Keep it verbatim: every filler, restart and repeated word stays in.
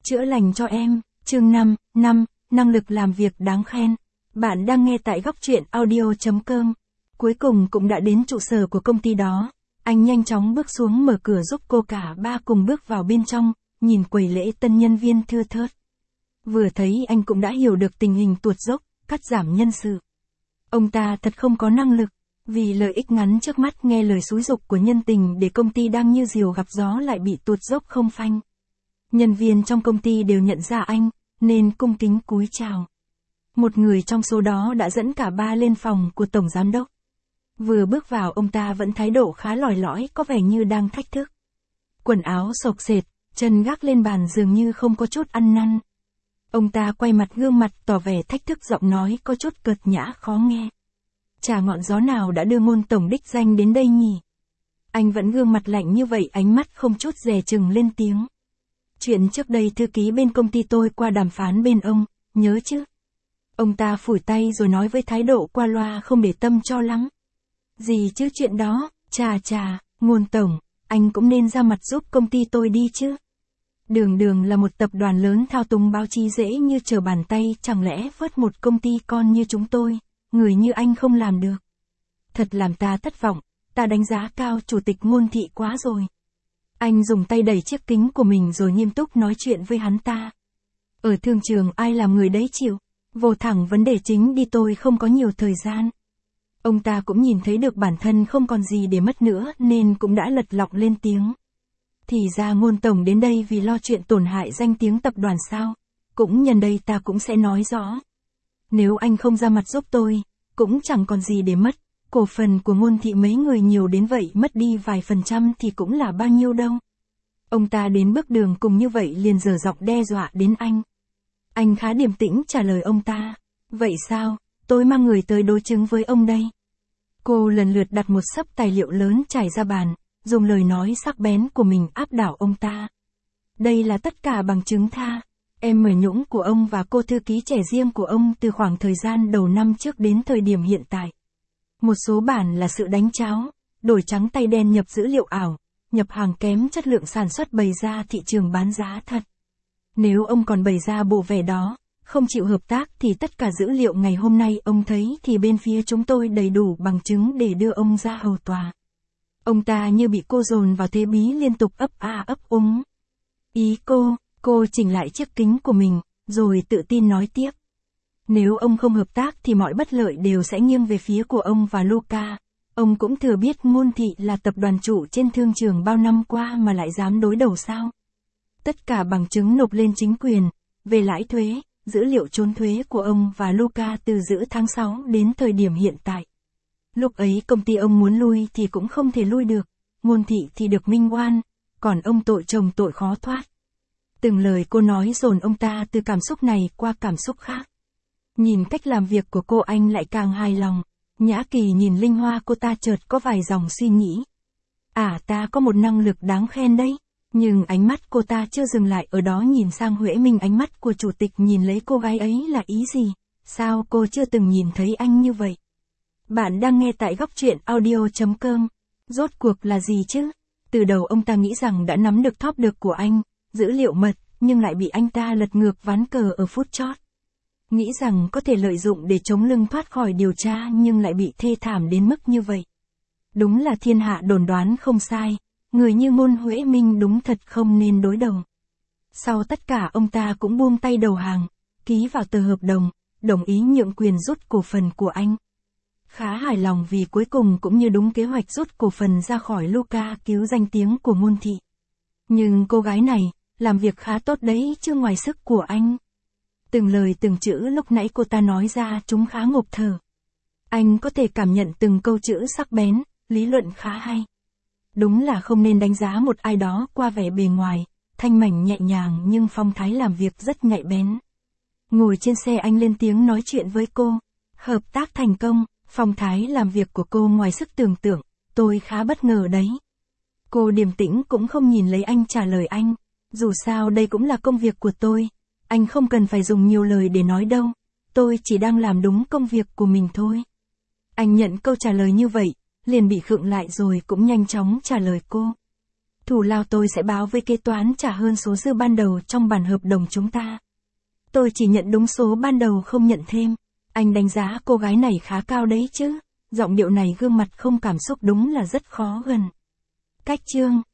chữa lành cho em, chương năm, năm, năng lực làm việc đáng khen. Bạn đang nghe tại góc truyện audio chấm com. Cuối cùng cũng đã đến trụ sở của công ty đó. Anh nhanh chóng bước xuống mở cửa giúp cô cả ba cùng bước vào bên trong, nhìn quầy lễ tân nhân viên thưa thớt. Vừa thấy anh cũng đã hiểu được tình hình tuột dốc, cắt giảm nhân sự. Ông ta thật không có năng lực, vì lợi ích ngắn trước mắt nghe lời xúi giục của nhân tình để công ty đang như diều gặp gió lại bị tuột dốc không phanh. Nhân viên trong công ty đều nhận ra anh, nên cung kính cúi chào. Một người trong số đó đã dẫn cả ba lên phòng của tổng giám đốc. Vừa bước vào ông ta vẫn thái độ khá lòi lõi, có vẻ như đang thách thức. Quần áo xộc xệch, chân gác lên bàn dường như không có chút ăn năn. Ông ta quay mặt gương mặt tỏ vẻ thách thức, giọng nói có chút cợt nhã khó nghe. Chả ngọn gió nào đã đưa Ngôn tổng đích danh đến đây nhỉ? Anh vẫn gương mặt lạnh như vậy, ánh mắt không chút dè chừng lên tiếng. Chuyện trước đây thư ký bên công ty tôi qua đàm phán bên ông, nhớ chứ? Ông ta phủi tay rồi nói với thái độ qua loa không để tâm cho lắm. Gì chứ chuyện đó, chà chà, Ngôn tổng, anh cũng nên ra mặt giúp công ty tôi đi chứ. Đường đường là một tập đoàn lớn thao túng báo chí dễ như trở bàn tay, chẳng lẽ vớt một công ty con như chúng tôi, người như anh không làm được. Thật làm ta thất vọng, ta đánh giá cao chủ tịch Ngôn thị quá rồi. Anh dùng tay đẩy chiếc kính của mình rồi nghiêm túc nói chuyện với hắn ta. Ở thương trường ai làm người đấy chịu, vô thẳng vấn đề chính đi, tôi không có nhiều thời gian. Ông ta cũng nhìn thấy được bản thân không còn gì để mất nữa nên cũng đã lật lọng lên tiếng. Thì ra Ngôn tổng đến đây vì lo chuyện tổn hại danh tiếng tập đoàn sao? Cũng nhân đây ta cũng sẽ nói rõ. Nếu anh không ra mặt giúp tôi, cũng chẳng còn gì để mất. Cổ phần của Ngôn thị mấy người nhiều đến vậy, mất đi vài phần trăm thì cũng là bao nhiêu đâu. Ông ta đến bước đường cùng như vậy liền giở giọng đe dọa đến anh. Anh khá điềm tĩnh trả lời ông ta. Vậy sao, tôi mang người tới đối chứng với ông đây. Cô lần lượt đặt một xấp tài liệu lớn trải ra bàn, dùng lời nói sắc bén của mình áp đảo ông ta. Đây là tất cả bằng chứng tha, em mở nhũng của ông và cô thư ký trẻ riêng của ông từ khoảng thời gian đầu năm trước đến thời điểm hiện tại. Một số bản là sự đánh cháo, đổi trắng tay đen, nhập dữ liệu ảo, nhập hàng kém chất lượng sản xuất bày ra thị trường bán giá thật. Nếu ông còn bày ra bộ vẻ đó, không chịu hợp tác thì tất cả dữ liệu ngày hôm nay ông thấy thì bên phía chúng tôi đầy đủ bằng chứng để đưa ông ra hầu tòa. Ông ta như bị cô dồn vào thế bí, liên tục ấp a ấp úng. Ý cô, cô chỉnh lại chiếc kính của mình, rồi tự tin nói tiếp. Nếu ông không hợp tác thì mọi bất lợi đều sẽ nghiêng về phía của ông và Luca. Ông cũng thừa biết Ngôn thị là tập đoàn chủ trên thương trường bao năm qua mà lại dám đối đầu sao? Tất cả bằng chứng nộp lên chính quyền, về lãi thuế, dữ liệu trốn thuế của ông và Luca từ giữa tháng sáu đến thời điểm hiện tại. Lúc ấy công ty ông muốn lui thì cũng không thể lui được, Ngôn thị thì được minh oan, còn ông tội chồng tội khó thoát. Từng lời cô nói dồn ông ta từ cảm xúc này qua cảm xúc khác. Nhìn cách làm việc của cô anh lại càng hài lòng. Nhã Kỳ nhìn Linh Hoa cô ta chợt có vài dòng suy nghĩ. À, ta có một năng lực đáng khen đấy. Nhưng ánh mắt cô ta chưa dừng lại ở đó, nhìn sang Huệ Minh. Ánh mắt của chủ tịch nhìn lấy cô gái ấy là ý gì? Sao cô chưa từng nhìn thấy anh như vậy? Bạn đang nghe tại góc truyện audio chấm com. Rốt cuộc là gì chứ? Từ đầu ông ta nghĩ rằng đã nắm được top được của anh, dữ liệu mật, nhưng lại bị anh ta lật ngược ván cờ ở phút chót. Nghĩ rằng có thể lợi dụng để chống lưng thoát khỏi điều tra nhưng lại bị thê thảm đến mức như vậy. Đúng là thiên hạ đồn đoán không sai, người như Ngôn Huệ Minh đúng thật không nên đối đầu. Sau tất cả ông ta cũng buông tay đầu hàng, ký vào tờ hợp đồng, đồng ý nhượng quyền rút cổ phần của anh. Khá hài lòng vì cuối cùng cũng như đúng kế hoạch rút cổ phần ra khỏi Luca, cứu danh tiếng của Ngôn thị. Nhưng cô gái này, làm việc khá tốt đấy chứ ngoài sức của anh. Từng lời từng chữ lúc nãy cô ta nói ra chúng khá ngộp thở. Anh có thể cảm nhận từng câu chữ sắc bén, lý luận khá hay. Đúng là không nên đánh giá một ai đó qua vẻ bề ngoài, thanh mảnh nhẹ nhàng nhưng phong thái làm việc rất nhạy bén. Ngồi trên xe anh lên tiếng nói chuyện với cô. Hợp tác thành công, phong thái làm việc của cô ngoài sức tưởng tượng, tôi khá bất ngờ đấy. Cô điềm tĩnh cũng không nhìn lấy anh trả lời anh. Dù sao đây cũng là công việc của tôi. Anh không cần phải dùng nhiều lời để nói đâu. Tôi chỉ đang làm đúng công việc của mình thôi. Anh nhận câu trả lời như vậy, liền bị khựng lại rồi cũng nhanh chóng trả lời cô. Thủ lao tôi sẽ báo với kế toán trả hơn số dư ban đầu trong bản hợp đồng chúng ta. Tôi chỉ nhận đúng số ban đầu không nhận thêm. Anh đánh giá cô gái này khá cao đấy chứ. Giọng điệu này gương mặt không cảm xúc đúng là rất khó gần. Cách chương